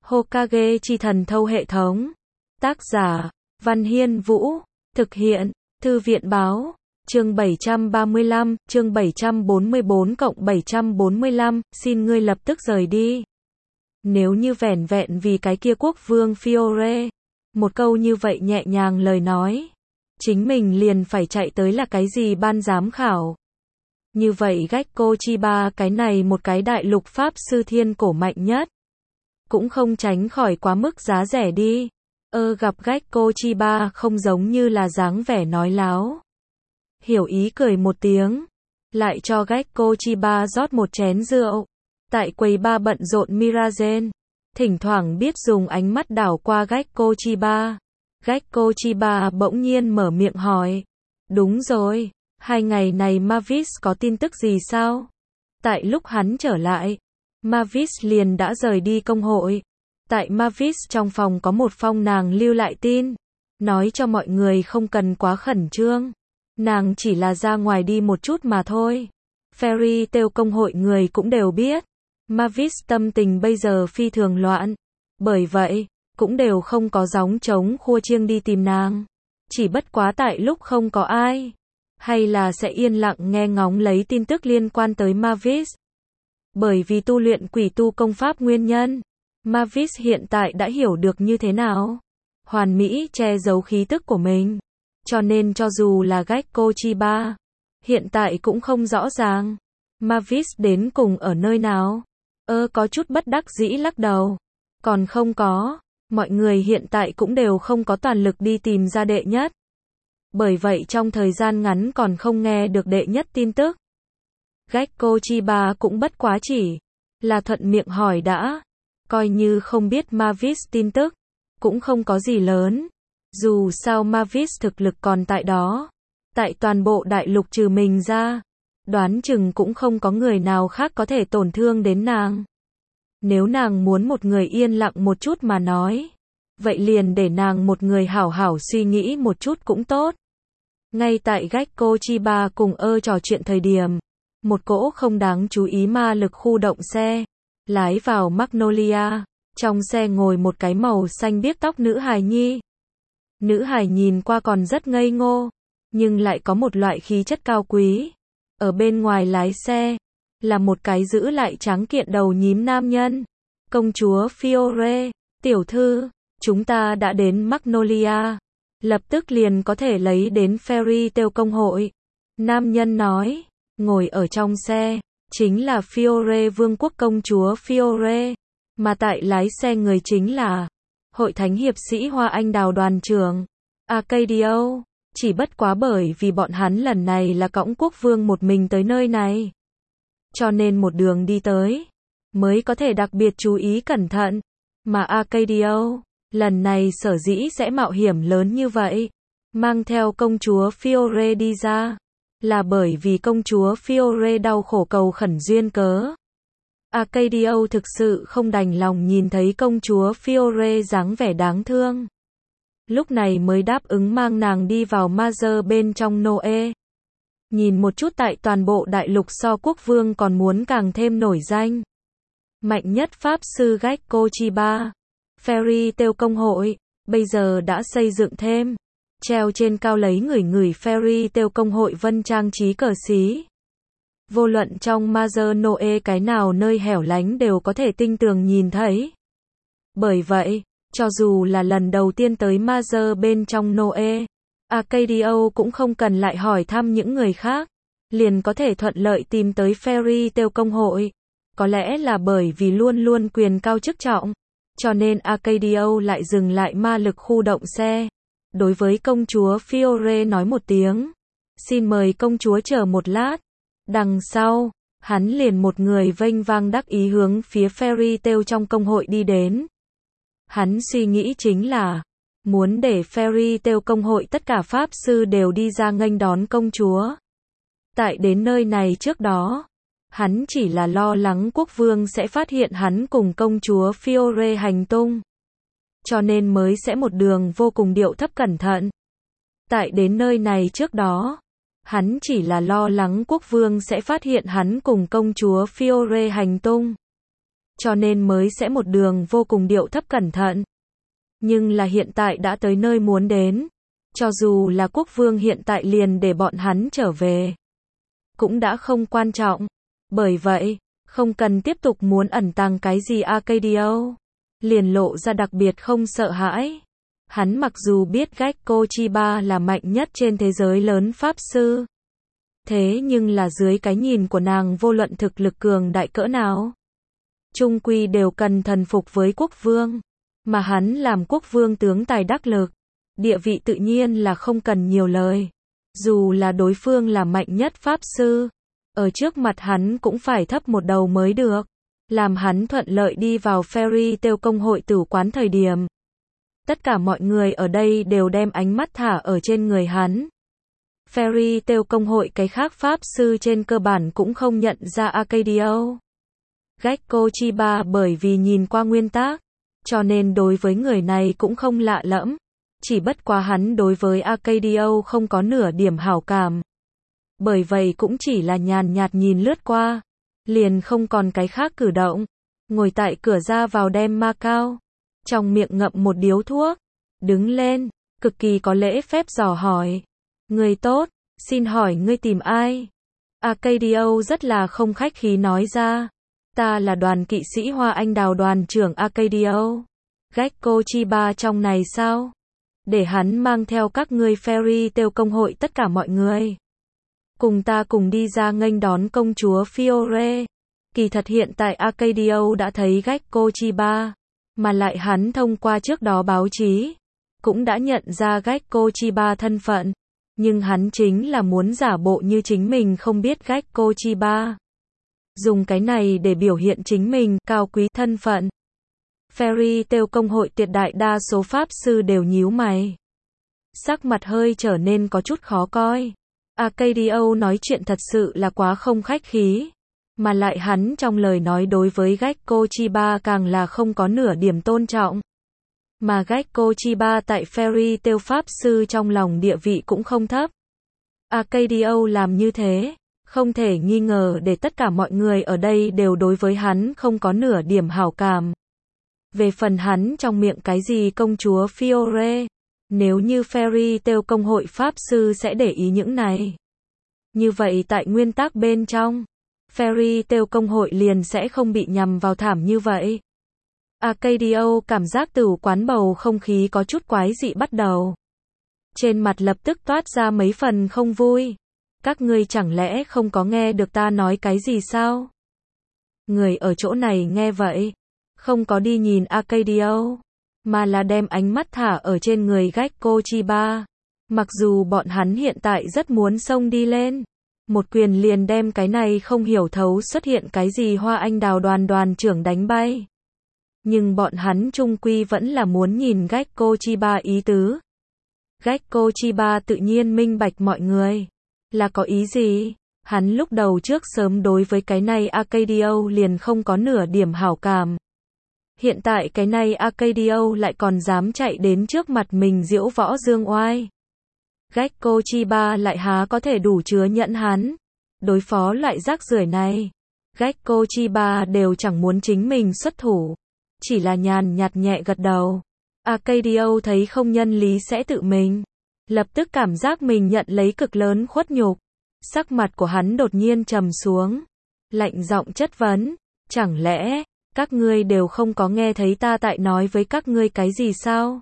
Hokage chi thần thâu hệ thống. Tác giả, Văn Hiên Vũ. Thực hiện, Thư viện báo. Chương 735, chương 744+745, xin ngươi lập tức rời đi. Nếu như vẻn vẹn vì cái kia quốc vương Fiore, một câu như vậy nhẹ nhàng lời nói, chính mình liền phải chạy tới là cái gì ban giám khảo. Như vậy Gekko Chiba cái này một cái đại lục pháp sư thiên cổ mạnh nhất, cũng không tránh khỏi quá mức giá rẻ đi. Gặp Gekko Chiba không giống như là dáng vẻ nói láo. Hiểu ý cười một tiếng, lại cho Gekko Chiba rót một chén rượu. Tại quầy ba bận rộn Mirazen, thỉnh thoảng biết dùng ánh mắt đảo qua Gekko Chiba. Gekko Chiba bỗng nhiên mở miệng hỏi. Đúng rồi, 2 ngày này Mavis có tin tức gì sao? Tại lúc hắn trở lại, Mavis liền đã rời đi công hội. Tại Mavis trong phòng có một phong nàng lưu lại tin, nói cho mọi người không cần quá khẩn trương. Nàng chỉ là ra ngoài đi một chút mà thôi. Fairy Tail công hội người cũng đều biết. Mavis tâm tình bây giờ phi thường loạn. Bởi vậy, cũng đều không có gióng trống khua chiêng đi tìm nàng. Chỉ bất quá tại lúc không có ai, hay là sẽ yên lặng nghe ngóng lấy tin tức liên quan tới Mavis. Bởi vì tu luyện quỷ tu công pháp nguyên nhân, Mavis hiện tại đã hiểu được như thế nào hoàn mỹ che giấu khí tức của mình. Cho nên cho dù là Gekko Chiba, hiện tại cũng không rõ ràng Mavis đến cùng ở nơi nào. Có chút bất đắc dĩ lắc đầu. Còn không có, mọi người hiện tại cũng đều không có toàn lực đi tìm ra đệ nhất. Bởi vậy trong thời gian ngắn còn không nghe được đệ nhất tin tức. Gekko Chiba cũng bất quá chỉ là thuận miệng hỏi đã, coi như không biết Mavis tin tức, cũng không có gì lớn. Dù sao Mavis thực lực còn tại đó, tại toàn bộ đại lục trừ mình ra, đoán chừng cũng không có người nào khác có thể tổn thương đến nàng. Nếu nàng muốn một người yên lặng một chút mà nói, vậy liền để nàng một người hảo hảo suy nghĩ một chút cũng tốt. Ngay tại Gekko Chiba cùng trò chuyện thời điểm, một cỗ không đáng chú ý ma lực khu động xe lái vào Magnolia. Trong xe ngồi một cái màu xanh biếc tóc nữ hài nhi. Nữ hài nhìn qua còn rất ngây ngô, nhưng lại có một loại khí chất cao quý. Ở bên ngoài lái xe là một cái giữ lại tráng kiện đầu nhím nam nhân. Công chúa Fiore, tiểu thư, chúng ta đã đến Magnolia, lập tức liền có thể lấy đến Fairy Tail công hội. Nam nhân nói, ngồi ở trong xe chính là Fiore vương quốc công chúa Fiore, mà tại lái xe người chính là Hội Thánh hiệp sĩ Hoa Anh Đào đoàn trưởng Arcadio. Chỉ bất quá bởi vì bọn hắn lần này là cõng quốc vương một mình tới nơi này, cho nên một đường đi tới mới có thể đặc biệt chú ý cẩn thận. Mà Arcadio lần này sở dĩ sẽ mạo hiểm lớn như vậy, mang theo công chúa Fiore đi ra, là bởi vì công chúa Fiore đau khổ cầu khẩn duyên cớ. Arcadio thực sự không đành lòng nhìn thấy công chúa Fiore dáng vẻ đáng thương, lúc này mới đáp ứng mang nàng đi vào Mazer bên trong Noe. Nhìn một chút tại toàn bộ đại lục so quốc vương còn muốn càng thêm nổi danh. Mạnh nhất pháp sư Gekko Chiba. Fairy Tail công hội, bây giờ đã xây dựng thêm. Treo trên cao lấy người Fairy Tail công hội vân trang trí cờ xí. Vô luận trong Mazer Noe cái nào nơi hẻo lánh đều có thể tinh tường nhìn thấy. Bởi vậy, cho dù là lần đầu tiên tới Mazer bên trong Noe, Arcadio cũng không cần lại hỏi thăm những người khác, liền có thể thuận lợi tìm tới Fairy Tail công hội. Có lẽ là bởi vì luôn luôn quyền cao chức trọng, cho nên Arcadio lại dừng lại ma lực khu động xe. Đối với công chúa Fiore nói một tiếng, xin mời công chúa chờ một lát. Đằng sau, hắn liền một người vênh vang đắc ý hướng phía Fairy Tail trong công hội đi đến. Hắn suy nghĩ chính là muốn để Fairy Tail công hội tất cả pháp sư đều đi ra nghênh đón công chúa. Tại đến nơi này trước đó, hắn chỉ là lo lắng quốc vương sẽ phát hiện hắn cùng công chúa Fiore hành tung, cho nên mới sẽ một đường vô cùng điệu thấp cẩn thận. Tại đến nơi này trước đó, hắn chỉ là lo lắng quốc vương sẽ phát hiện hắn cùng công chúa Fiore hành tung, cho nên mới sẽ một đường vô cùng điệu thấp cẩn thận. Nhưng là hiện tại đã tới nơi muốn đến, cho dù là quốc vương hiện tại liền để bọn hắn trở về, cũng đã không quan trọng. Bởi vậy, không cần tiếp tục muốn ẩn tàng cái gì Arcadio, liền lộ ra đặc biệt không sợ hãi. Hắn mặc dù biết Gekko Chiba là mạnh nhất trên thế giới lớn pháp sư, thế nhưng là dưới cái nhìn của nàng vô luận thực lực cường đại cỡ nào, chung quy đều cần thần phục với quốc vương. Mà hắn làm quốc vương tướng tài đắc lực, địa vị tự nhiên là không cần nhiều lời. Dù là đối phương là mạnh nhất pháp sư, ở trước mặt hắn cũng phải thấp một đầu mới được. Làm hắn thuận lợi đi vào Fairy Tail công hội tử quán thời điểm, tất cả mọi người ở đây đều đem ánh mắt thả ở trên người hắn. Fairy Tail công hội cái khác pháp sư trên cơ bản cũng không nhận ra Arcadio. Gekko Chiba bởi vì nhìn qua nguyên tắc, cho nên đối với người này cũng không lạ lẫm. Chỉ bất quá hắn đối với Arcadio không có nửa điểm hảo cảm. Bởi vậy cũng chỉ là nhàn nhạt nhìn lướt qua, liền không còn cái khác cử động. Ngồi tại cửa ra vào đem Macao, trong miệng ngậm một điếu thuốc, đứng lên, cực kỳ có lễ phép dò hỏi. Người tốt, xin hỏi ngươi tìm ai? Arcadio rất là không khách khí nói ra. Ta là đoàn kỵ sĩ Hoa Anh Đào đoàn trưởng Arcadio. Gekko Chiba trong này sao? Để hắn mang theo các ngươi Fairy Tail công hội tất cả mọi người. Cùng ta cùng đi ra nghênh đón công chúa Fiore. Kỳ thật hiện tại Arcadio đã thấy Gekko Chiba, mà lại hắn thông qua trước đó báo chí, cũng đã nhận ra Gekko Chiba thân phận. Nhưng hắn chính là muốn giả bộ như chính mình không biết Gekko Chiba. Dùng cái này để biểu hiện chính mình cao quý thân phận. Fairy Tail công hội tuyệt đại đa số pháp sư đều nhíu mày. Sắc mặt hơi trở nên có chút khó coi. Arcadio nói chuyện thật sự là quá không khách khí. Mà lại hắn trong lời nói đối với Gekko Chiba càng là không có nửa điểm tôn trọng. Mà Gekko Chiba tại Fairy Tail pháp sư trong lòng địa vị cũng không thấp. Arcadio làm như thế, không thể nghi ngờ để tất cả mọi người ở đây đều đối với hắn không có nửa điểm hảo cảm. Về phần hắn trong miệng cái gì công chúa Fiore, nếu như Fairy Tail công hội pháp sư sẽ để ý những này, như vậy tại nguyên tắc bên trong, Fairy Tail công hội liền sẽ không bị nhằm vào thảm như vậy. Arcadio cảm giác tử quán bầu không khí có chút quái dị bắt đầu. Trên mặt lập tức toát ra mấy phần không vui. Các ngươi chẳng lẽ không có nghe được ta nói cái gì sao? Người ở chỗ này nghe vậy, không có đi nhìn Arcadio, mà là đem ánh mắt thả ở trên người Gekko Chiba. Mặc dù bọn hắn hiện tại rất muốn xông đi lên, một quyền liền đem cái này không hiểu thấu xuất hiện cái gì Hoa Anh Đào đoàn trưởng đánh bay. Nhưng bọn hắn chung quy vẫn là muốn nhìn Gekko Chiba ý tứ. Gekko Chiba tự nhiên minh bạch mọi người là có ý gì. Hắn lúc đầu trước sớm đối với cái này Arcadio liền không có nửa điểm hảo cảm. Hiện tại cái này Arcadio lại còn dám chạy đến trước mặt mình diễu võ dương oai. Gekko Chiba lại há có thể đủ chứa nhẫn hắn đối phó loại rác rưởi này. Gekko Chiba đều chẳng muốn chính mình xuất thủ, chỉ là nhàn nhạt nhẹ gật đầu. Arcadio thấy không nhân lý sẽ tự mình, lập tức cảm giác mình nhận lấy cực lớn khuất nhục. Sắc mặt của hắn đột nhiên trầm xuống, lạnh giọng chất vấn, chẳng lẽ các ngươi đều không có nghe thấy ta tại nói với các ngươi cái gì sao?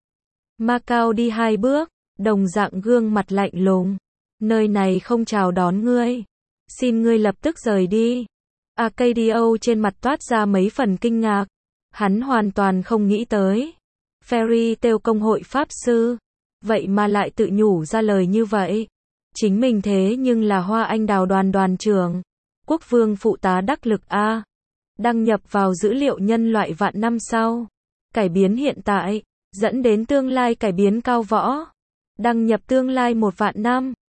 Macao đi 2 bước, đồng dạng gương mặt lạnh lùng. Nơi này không chào đón ngươi. Xin ngươi lập tức rời đi. Arcadio trên mặt toát ra mấy phần kinh ngạc. Hắn hoàn toàn không nghĩ tới. Fairy Tail công hội pháp sư, vậy mà lại tự nhủ ra lời như vậy. Chính mình thế nhưng là Hoa Anh Đào đoàn trưởng, quốc vương phụ tá đắc lực A. Đăng nhập vào dữ liệu nhân loại vạn năm sau. Cải biến hiện tại, dẫn đến tương lai cải biến cao võ. Đăng nhập tương lai 1 vạn năm.